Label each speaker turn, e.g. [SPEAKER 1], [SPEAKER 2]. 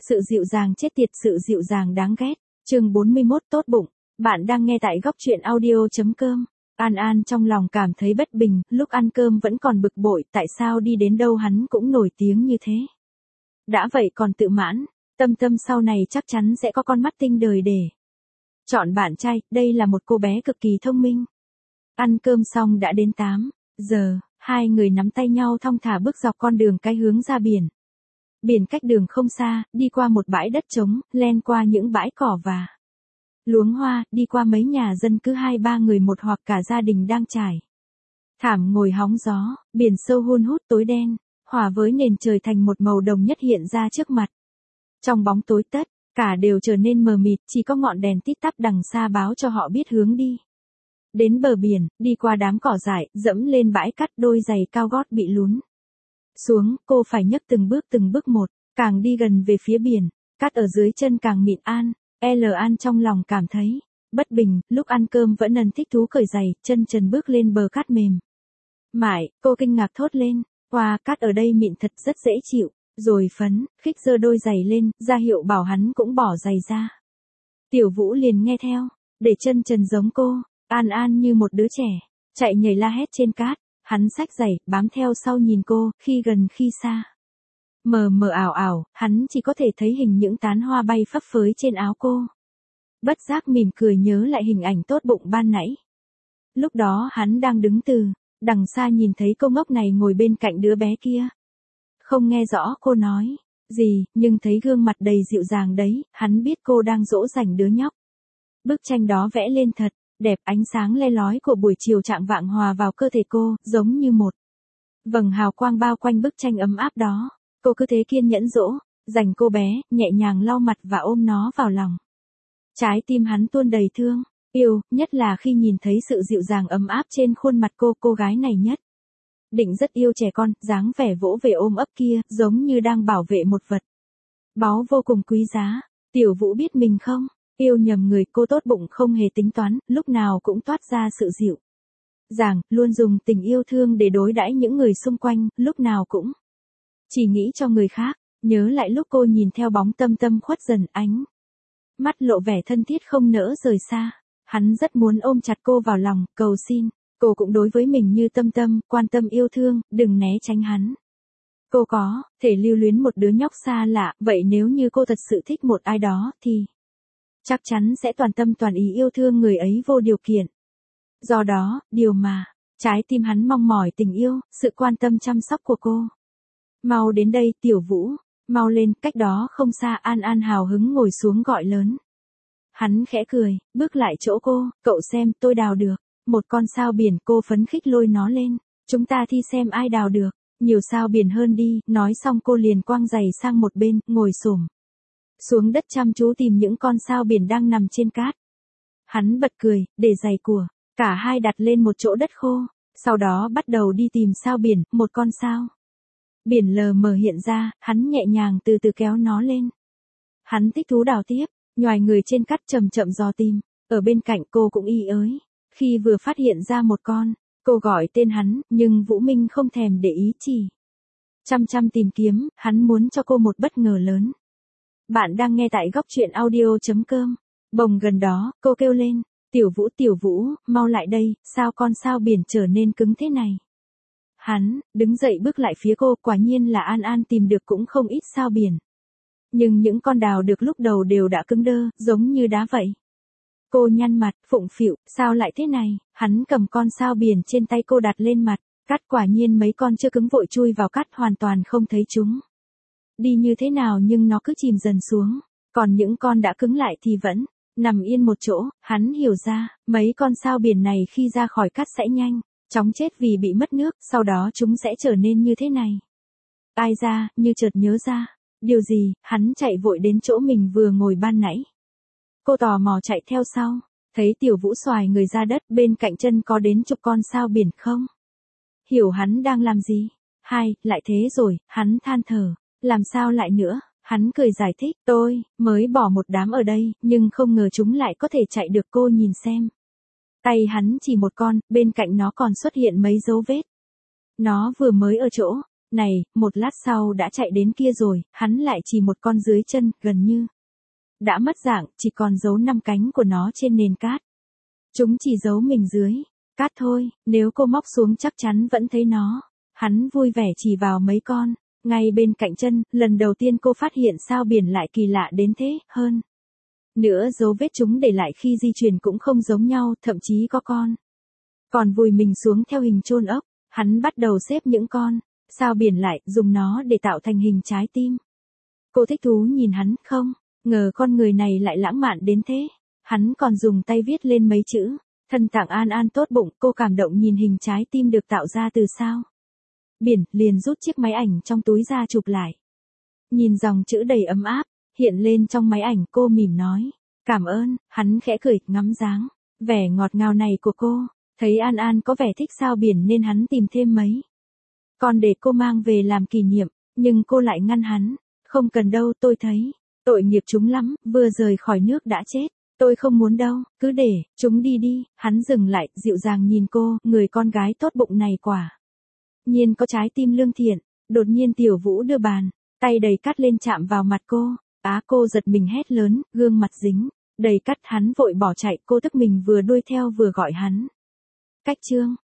[SPEAKER 1] Sự dịu dàng chết tiệt, sự dịu dàng đáng ghét. Chương 41 tốt bụng. Bạn đang nghe tại góc truyện audio.com. An An trong lòng cảm thấy bất bình, lúc ăn cơm vẫn còn bực bội, tại sao đi đến đâu hắn cũng nổi tiếng như thế. Đã vậy còn tự mãn, Tâm Tâm sau này chắc chắn sẽ có con mắt tinh đời để chọn bạn trai, đây là một cô bé cực kỳ thông minh. Ăn cơm xong đã đến 8 giờ, hai người nắm tay nhau thong thả bước dọc con đường cái hướng ra biển. Biển cách đường không xa, đi qua một bãi đất trống, len qua những bãi cỏ và luống hoa, đi qua mấy nhà dân cứ 2-3 người một hoặc cả gia đình đang trải thảm ngồi hóng gió, biển sâu hun hút tối đen, hòa với nền trời thành một màu đồng nhất hiện ra trước mặt. Trong bóng tối tất cả đều trở nên mờ mịt, chỉ có ngọn đèn tít tắp đằng xa báo cho họ biết hướng đi. Đến bờ biển, đi qua đám cỏ dại, dẫm lên bãi cát, đôi giày cao gót bị lún xuống, cô phải nhấc từng bước một, càng đi gần về phía biển, cát ở dưới chân càng mịn. An trong lòng cảm thấy bất bình, lúc ăn cơm vẫn ân thích thú cởi giày, chân trần bước lên bờ cát mềm mại, cô kinh ngạc thốt lên, wow, cát ở đây mịn thật, rất dễ chịu. Rồi phấn khích giơ đôi giày lên, ra hiệu bảo hắn cũng bỏ giày ra. Tiểu Vũ liền nghe theo, để chân trần giống cô. An như một đứa trẻ, chạy nhảy la hét trên cát, hắn xách giày, bám theo sau nhìn cô, khi gần khi xa. Mờ mờ ảo, hắn chỉ có thể thấy hình những tán hoa bay phấp phới trên áo cô. Bất giác mỉm cười nhớ lại hình ảnh tốt bụng ban nãy. Lúc đó hắn đang đứng từ đằng xa nhìn thấy cô ngốc này ngồi bên cạnh đứa bé kia. Không nghe rõ cô nói gì, nhưng thấy gương mặt đầy dịu dàng đấy, hắn biết cô đang dỗ dành đứa nhóc. Bức tranh đó vẽ lên thật đẹp, ánh sáng le lói của buổi chiều chạng vạng hòa vào cơ thể cô, giống như một vầng hào quang bao quanh bức tranh ấm áp đó. Cô cứ thế kiên nhẫn dỗ dành cô bé, nhẹ nhàng lau mặt và ôm nó vào lòng. Trái tim hắn tuôn đầy thương yêu, nhất là khi nhìn thấy sự dịu dàng ấm áp trên khuôn mặt cô gái này nhất định rất yêu trẻ con, dáng vẻ vỗ về ôm ấp kia, giống như đang bảo vệ một vật báu vô cùng quý giá. Tiểu Vũ biết mình không yêu nhầm người, cô tốt bụng không hề tính toán, lúc nào cũng toát ra sự dịu dàng, luôn dùng tình yêu thương để đối đãi những người xung quanh, lúc nào cũng chỉ nghĩ cho người khác. Nhớ lại lúc cô nhìn theo bóng Tâm Tâm khuất dần, ánh mắt lộ vẻ thân thiết không nỡ rời xa. Hắn rất muốn ôm chặt cô vào lòng, cầu xin cô cũng đối với mình như Tâm Tâm, quan tâm yêu thương, đừng né tránh hắn. Cô có thể lưu luyến một đứa nhóc xa lạ, vậy nếu như cô thật sự thích một ai đó thì chắc chắn sẽ toàn tâm toàn ý yêu thương người ấy vô điều kiện. Do đó, điều mà trái tim hắn mong mỏi tình yêu, sự quan tâm chăm sóc của cô. Mau đến đây Tiểu Vũ, mau lên, cách đó không xa. An hào hứng ngồi xuống gọi lớn. Hắn khẽ cười, bước lại chỗ cô, cậu xem, tôi đào được một con sao biển. Cô phấn khích lôi nó lên, chúng ta thi xem ai đào được nhiều sao biển hơn đi. Nói xong cô liền quăng giày sang một bên, ngồi xổm xuống đất chăm chú tìm những con sao biển đang nằm trên cát. Hắn bật cười, để giày của cả hai đặt lên một chỗ đất khô, sau đó bắt đầu đi tìm sao biển. Một con sao biển lờ mờ hiện ra, hắn nhẹ nhàng từ từ kéo nó lên. Hắn thích thú đào tiếp, nhoài người trên cát chậm chậm dò tìm. Ở bên cạnh cô cũng y ới, khi vừa phát hiện ra một con, cô gọi tên hắn, nhưng Vũ Minh không thèm để ý, chỉ chăm tìm kiếm. Hắn muốn cho cô một bất ngờ lớn. Bạn đang nghe tại góc truyện audio.com. Bồng gần đó, cô kêu lên, Tiểu Vũ, mau lại đây, sao con sao biển trở nên cứng thế này? Hắn đứng dậy bước lại phía cô, quả nhiên là An tìm được cũng không ít sao biển. Nhưng những con đào được lúc đầu đều đã cứng đơ, giống như đá vậy. Cô nhăn mặt, phụng phịu, sao lại thế này? Hắn cầm con sao biển trên tay cô đặt lên mặt, cát, quả nhiên mấy con chưa cứng vội chui vào cát, hoàn toàn không thấy chúng đi như thế nào, nhưng nó cứ chìm dần xuống. Còn những con đã cứng lại thì vẫn nằm yên một chỗ. Hắn hiểu ra, mấy con sao biển này khi ra khỏi cát sẽ nhanh chóng chết vì bị mất nước, sau đó chúng sẽ trở nên như thế này. Ai ra, như chợt nhớ ra điều gì, hắn chạy vội đến chỗ mình vừa ngồi ban nãy. Cô tò mò chạy theo sau, thấy Tiểu Vũ xoài người ra đất, bên cạnh chân có đến chục con sao biển, không hiểu hắn đang làm gì. Lại thế rồi, hắn than thở, làm sao lại nữa. Hắn cười giải thích, tôi mới bỏ một đám ở đây, nhưng không ngờ chúng lại có thể chạy được. Cô nhìn xem, tay hắn chỉ một con, bên cạnh nó còn xuất hiện mấy dấu vết. Nó vừa mới ở chỗ Này, một lát sau đã chạy đến kia rồi, hắn lại chỉ một con dưới chân, gần như đã mất dạng, chỉ còn dấu 5 cánh của nó trên nền cát. Chúng chỉ giấu mình dưới cát thôi, nếu cô móc xuống chắc chắn vẫn thấy nó. Hắn vui vẻ chỉ vào mấy con ngay bên cạnh chân, lần đầu tiên cô phát hiện sao biển lại kỳ lạ đến thế, hơn nữa dấu vết chúng để lại khi di chuyển cũng không giống nhau, thậm chí có con còn vùi mình xuống theo hình chôn ốc. Hắn bắt đầu xếp những con sao biển lại, dùng nó để tạo thành hình trái tim. Cô thích thú nhìn hắn, không ngờ con người này lại lãng mạn đến thế. Hắn còn dùng tay viết lên mấy chữ, thân tặng An An tốt bụng. Cô cảm động nhìn hình trái tim được tạo ra từ sao biển, liền rút chiếc máy ảnh trong túi ra chụp lại. Nhìn dòng chữ đầy ấm áp hiện lên trong máy ảnh, cô mỉm nói, cảm ơn. Hắn khẽ cười, ngắm dáng vẻ ngọt ngào này của cô. Thấy An An có vẻ thích sao biển nên hắn tìm thêm mấy con để cô mang về làm kỷ niệm, nhưng cô lại ngăn hắn, không cần đâu, tôi thấy tội nghiệp chúng lắm, vừa rời khỏi nước đã chết. Tôi không muốn đâu, cứ để chúng đi đi. Hắn dừng lại, dịu dàng nhìn cô, người con gái tốt bụng này quả nhiên có trái tim lương thiện. Đột nhiên Tiểu Vũ đưa bàn tay đầy cát lên chạm vào mặt cô. Cô giật mình hét lớn, gương mặt dính đầy cát. Hắn vội bỏ chạy, cô tức mình vừa đuổi theo vừa gọi hắn. Cách chương